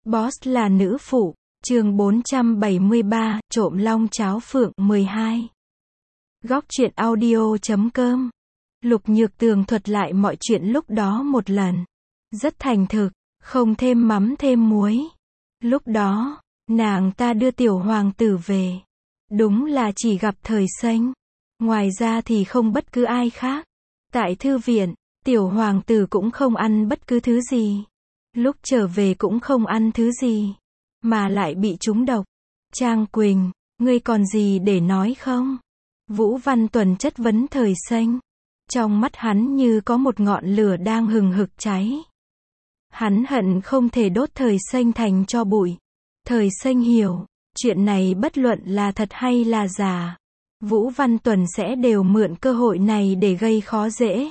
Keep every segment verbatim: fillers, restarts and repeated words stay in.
Boss là nữ phụ, chương bốn trăm bảy mươi ba, trộm long cháo phượng mười hai. Góc truyện audio chấm com. Lục Nhược Tường thuật lại mọi chuyện lúc đó một lần. Rất thành thực, không thêm mắm thêm muối. Lúc đó, nàng ta đưa tiểu hoàng tử về. Đúng là chỉ gặp Thời Xanh. Ngoài ra thì không bất cứ ai khác. Tại thư viện, tiểu hoàng tử cũng không ăn bất cứ thứ gì. Lúc trở về cũng không ăn thứ gì, mà lại bị trúng độc. Trang Quỳnh, ngươi còn gì để nói không? Vũ Văn Tuần chất vấn Thời Xanh. Trong mắt hắn như có một ngọn lửa đang hừng hực cháy. Hắn hận không thể đốt Thời Xanh thành tro bụi. Thời Xanh hiểu, chuyện này bất luận là thật hay là giả, Vũ Văn Tuần sẽ đều mượn cơ hội này để gây khó dễ.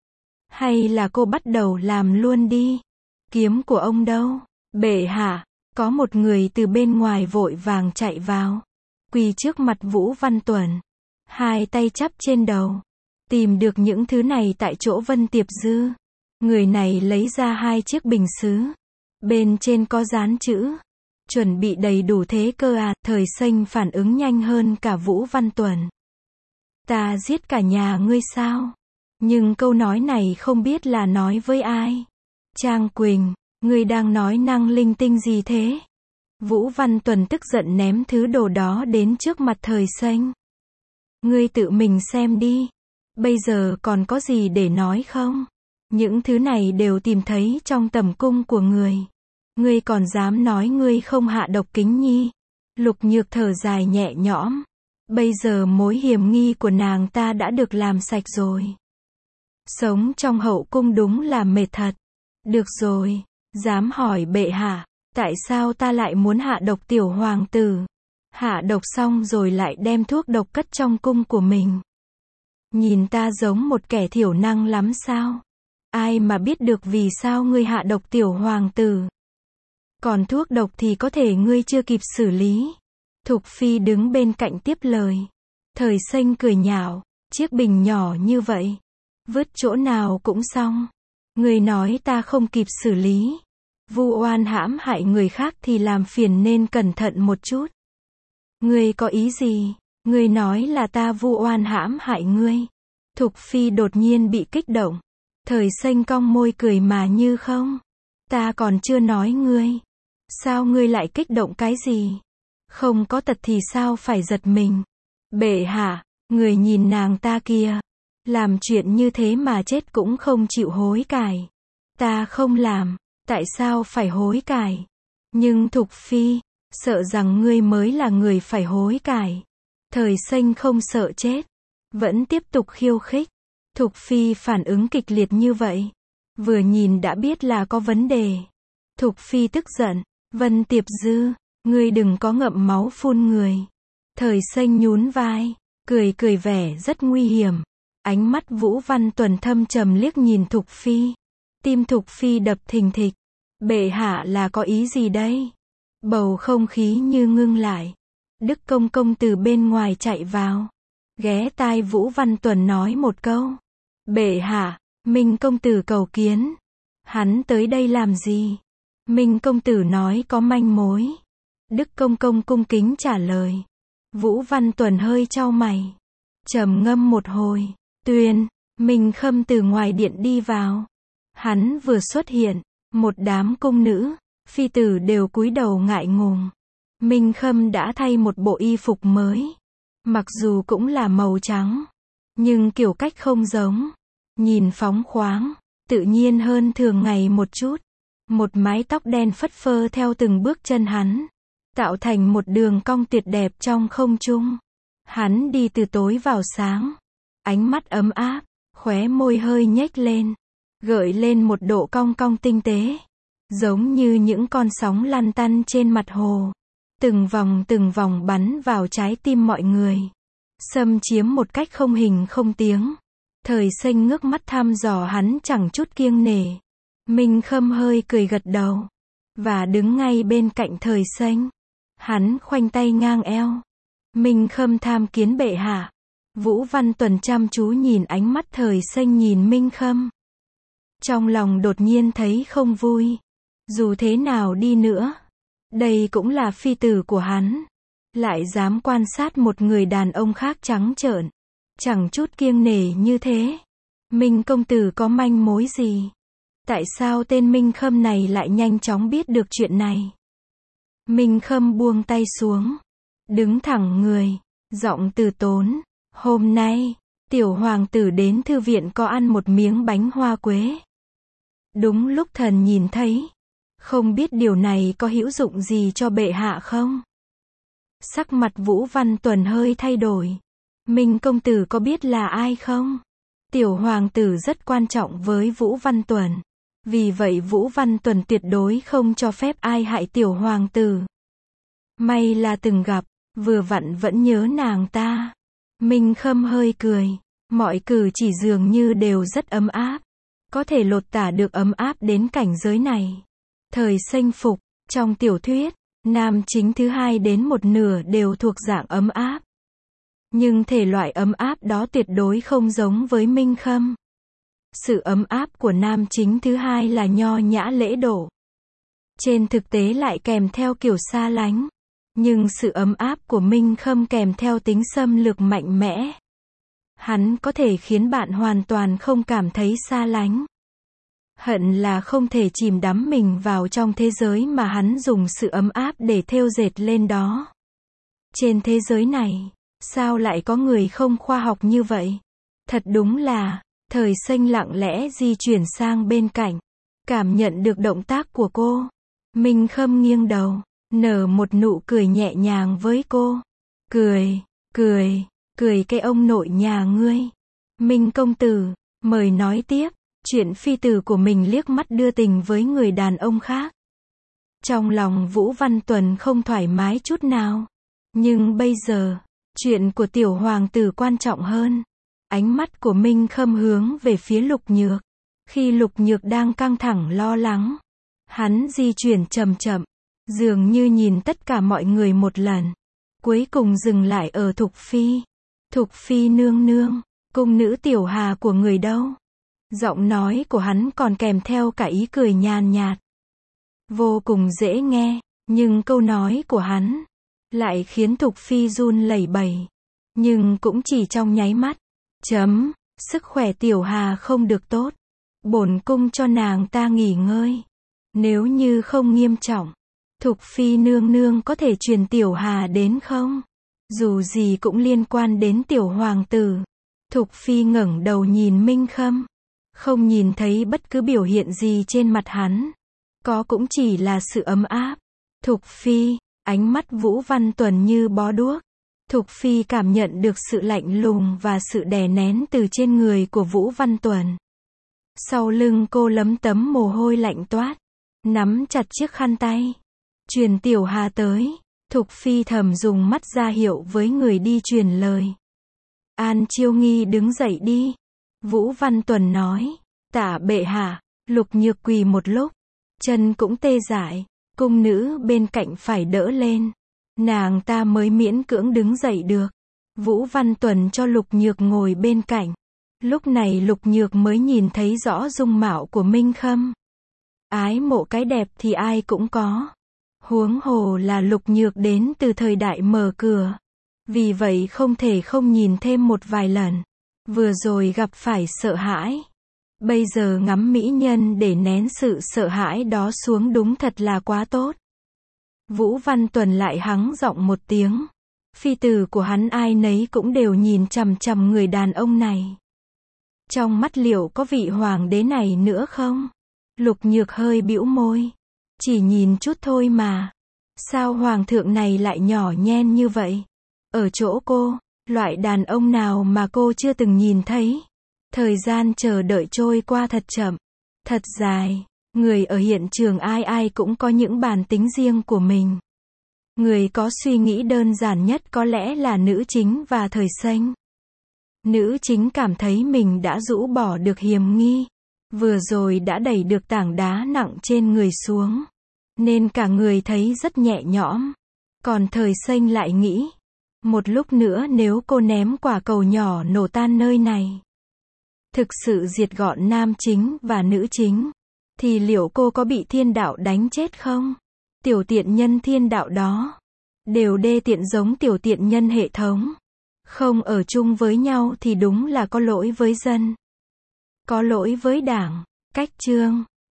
Hay là cô bắt đầu làm luôn đi? Kiếm của ông đâu? Bệ hạ, có một người từ bên ngoài vội vàng chạy vào, quỳ trước mặt Vũ Văn Tuần, hai tay chắp trên đầu. Tìm được những thứ này tại chỗ Vân Tiệp Dư. Người này lấy ra hai chiếc bình sứ, bên trên có dán chữ, chuẩn bị đầy đủ thế cơ à. Thời Xanh phản ứng nhanh hơn cả Vũ Văn Tuần. Ta giết cả nhà ngươi sao? Nhưng câu nói này không biết là nói với ai. Trang Quỳnh, ngươi đang nói năng linh tinh gì thế? Vũ Văn Tuần tức giận ném thứ đồ đó đến trước mặt Thời Xanh. Ngươi tự mình xem đi. Bây giờ còn có gì để nói không? Những thứ này đều tìm thấy trong tầm cung của người. Ngươi còn dám nói ngươi không hạ độc Kính Nhi? Lục Nhược thở dài nhẹ nhõm. Bây giờ mối hiểm nghi của nàng ta đã được làm sạch rồi. Sống trong hậu cung đúng là mệt thật. Được rồi, dám hỏi bệ hạ, tại sao ta lại muốn hạ độc tiểu hoàng tử? Hạ độc xong rồi lại đem thuốc độc cất trong cung của mình. Nhìn ta giống một kẻ thiểu năng lắm sao? Ai mà biết được vì sao ngươi hạ độc tiểu hoàng tử? Còn thuốc độc thì có thể ngươi chưa kịp xử lý. Thục Phi đứng bên cạnh tiếp lời. Thời Xanh cười nhạo, chiếc bình nhỏ như vậy, vứt chỗ nào cũng xong. Ngươi nói ta không kịp xử lý. Vu oan hãm hại người khác thì làm phiền nên cẩn thận một chút. Ngươi có ý gì? Ngươi nói là ta vu oan hãm hại ngươi. Thục Phi đột nhiên bị kích động. Thời Xanh cong môi cười mà như không. Ta còn chưa nói ngươi. Sao ngươi lại kích động cái gì? Không có tật thì sao phải giật mình? Bệ hạ, người nhìn nàng ta kia. Làm chuyện như thế mà chết cũng không chịu hối cải. Ta không làm, tại sao phải hối cải? Nhưng Thục Phi, sợ rằng ngươi mới là người phải hối cải. Thời Xanh không sợ chết, vẫn tiếp tục khiêu khích. Thục Phi phản ứng kịch liệt như vậy, vừa nhìn đã biết là có vấn đề. Thục Phi tức giận, Vân Tiệp Dư, ngươi đừng có ngậm máu phun người. Thời Xanh nhún vai, cười cười vẻ rất nguy hiểm. Ánh mắt Vũ Văn Tuần thâm trầm liếc nhìn Thục Phi. Tim Thục Phi đập thình thịch. Bệ hạ là có ý gì đây? Bầu không khí như ngưng lại. Đức Công Công từ bên ngoài chạy vào, ghé tai Vũ Văn Tuần nói một câu. Bệ hạ, Minh công tử cầu kiến. Hắn tới đây làm gì? Minh công tử nói có manh mối. Đức Công Công cung kính trả lời. Vũ Văn Tuần hơi chau mày, trầm ngâm một hồi. Tuyên, Minh Khâm từ ngoài điện đi vào. Hắn vừa xuất hiện, một đám cung nữ, phi tử đều cúi đầu ngại ngùng. Minh Khâm đã thay một bộ y phục mới. Mặc dù cũng là màu trắng, nhưng kiểu cách không giống. Nhìn phóng khoáng, tự nhiên hơn thường ngày một chút. Một mái tóc đen phất phơ theo từng bước chân hắn, tạo thành một đường cong tuyệt đẹp trong không trung. Hắn đi từ tối vào sáng. Ánh mắt ấm áp, khóe môi hơi nhếch lên, gợi lên một độ cong cong tinh tế, giống như những con sóng lăn tăn trên mặt hồ. Từng vòng từng vòng bắn vào trái tim mọi người, xâm chiếm một cách không hình không tiếng. Thời Xanh ngước mắt thăm dò hắn chẳng chút kiêng nể. Minh Khâm hơi cười gật đầu, và đứng ngay bên cạnh Thời Xanh. Hắn khoanh tay ngang eo. Minh Khâm tham kiến bệ hạ. Vũ Văn Tuần chăm chú nhìn ánh mắt Thời Xanh nhìn Minh Khâm. Trong lòng đột nhiên thấy không vui. Dù thế nào đi nữa, đây cũng là phi tử của hắn. Lại dám quan sát một người đàn ông khác trắng trợn, chẳng chút kiêng nể như thế. Minh công tử có manh mối gì? Tại sao tên Minh Khâm này lại nhanh chóng biết được chuyện này? Minh Khâm buông tay xuống, đứng thẳng người, giọng từ tốn. Hôm nay, tiểu hoàng tử đến thư viện có ăn một miếng bánh hoa quế. Đúng lúc thần nhìn thấy. Không biết điều này có hữu dụng gì cho bệ hạ không? Sắc mặt Vũ Văn Tuần hơi thay đổi. Minh công tử có biết là ai không? Tiểu hoàng tử rất quan trọng với Vũ Văn Tuần. Vì vậy Vũ Văn Tuần tuyệt đối không cho phép ai hại tiểu hoàng tử. May là từng gặp, vừa vặn vẫn nhớ nàng ta. Minh Khâm hơi cười. Mọi cử chỉ dường như đều rất ấm áp. Có thể lột tả được ấm áp đến cảnh giới này. Thời Xanh Phục, trong tiểu thuyết, nam chính thứ hai đến một nửa đều thuộc dạng ấm áp. Nhưng thể loại ấm áp đó tuyệt đối không giống với Minh Khâm. Sự ấm áp của nam chính thứ hai là nho nhã lễ độ. Trên thực tế lại kèm theo kiểu xa lánh. Nhưng sự ấm áp của Minh Khâm kèm theo tính xâm lược mạnh mẽ. Hắn có thể khiến bạn hoàn toàn không cảm thấy xa lánh. Hận là không thể chìm đắm mình vào trong thế giới mà hắn dùng sự ấm áp để thêu dệt lên đó. Trên thế giới này, sao lại có người không khoa học như vậy? Thật đúng là, Thời Xanh lặng lẽ di chuyển sang bên cạnh, cảm nhận được động tác của cô. Minh Khâm nghiêng đầu, nở một nụ cười nhẹ nhàng với cô. Cười, cười, cười cái ông nội nhà ngươi. Minh công tử, mời nói tiếp. Chuyện phi tử của mình liếc mắt đưa tình với người đàn ông khác. Trong lòng Vũ Văn Tuần không thoải mái chút nào. Nhưng bây giờ, chuyện của tiểu hoàng tử quan trọng hơn. Ánh mắt của Minh Khâm hướng về phía Lục Nhược. Khi Lục Nhược đang căng thẳng lo lắng, hắn di chuyển chậm chậm, dường như nhìn tất cả mọi người một lần. Cuối cùng dừng lại ở Thục Phi. Thục Phi nương nương, cung nữ tiểu hà của người đâu? Giọng nói của hắn còn kèm theo cả ý cười nhàn nhạt. Vô cùng dễ nghe, nhưng câu nói của hắn lại khiến Thục Phi run lẩy bẩy. Nhưng cũng chỉ trong nháy mắt. Chấm, sức khỏe tiểu hà không được tốt. Bổn cung cho nàng ta nghỉ ngơi. Nếu như không nghiêm trọng, Thục Phi nương nương có thể truyền tiểu hà đến không? Dù gì cũng liên quan đến tiểu hoàng tử. Thục Phi ngẩng đầu nhìn Minh Khâm. Không nhìn thấy bất cứ biểu hiện gì trên mặt hắn. Có cũng chỉ là sự ấm áp. Thục Phi, ánh mắt Vũ Văn Tuần như bó đuốc. Thục Phi cảm nhận được sự lạnh lùng và sự đè nén từ trên người của Vũ Văn Tuần. Sau lưng cô lấm tấm mồ hôi lạnh toát. Nắm chặt chiếc khăn tay. Truyền tiểu hà tới. Thục Phi thầm dùng mắt ra hiệu với người đi truyền lời. An Chiêu Nghi đứng dậy đi. Vũ Văn Tuần nói. Tả bệ hạ. Lục Nhược quỳ một lúc. Chân cũng tê dại. Cung nữ bên cạnh phải đỡ lên. Nàng ta mới miễn cưỡng đứng dậy được. Vũ Văn Tuần cho Lục Nhược ngồi bên cạnh. Lúc này Lục Nhược mới nhìn thấy rõ dung mạo của Minh Khâm. Ái mộ cái đẹp thì ai cũng có. Huống hồ là Lục Nhược đến từ thời đại mở cửa. Vì vậy không thể không nhìn thêm một vài lần. Vừa rồi gặp phải sợ hãi. Bây giờ ngắm mỹ nhân để nén sự sợ hãi đó xuống đúng thật là quá tốt. Vũ Văn Tuần lại hắng giọng một tiếng. Phi tử của hắn ai nấy cũng đều nhìn chằm chằm người đàn ông này. Trong mắt liệu có vị hoàng đế này nữa không? Lục Nhược hơi bĩu môi. Chỉ nhìn chút thôi mà. Sao hoàng thượng này lại nhỏ nhen như vậy? Ở chỗ cô, loại đàn ông nào mà cô chưa từng nhìn thấy? Thời gian chờ đợi trôi qua thật chậm, thật dài. Người ở hiện trường ai ai cũng có những bản tính riêng của mình. Người có suy nghĩ đơn giản nhất có lẽ là nữ chính và Thời Xanh. Nữ chính cảm thấy mình đã rũ bỏ được hiềm nghi. Vừa rồi đã đẩy được tảng đá nặng trên người xuống. Nên cả người thấy rất nhẹ nhõm. Còn Thời Xanh lại nghĩ. Một lúc nữa nếu cô ném quả cầu nhỏ nổ tan nơi này. Thực sự diệt gọn nam chính và nữ chính. thì liệu cô có bị thiên đạo đánh chết không? Tiểu tiện nhân thiên đạo đó đều đê tiện giống tiểu tiện nhân hệ thống. Không ở chung với nhau thì đúng là có lỗi với dân. Có lỗi với đảng. Cách chương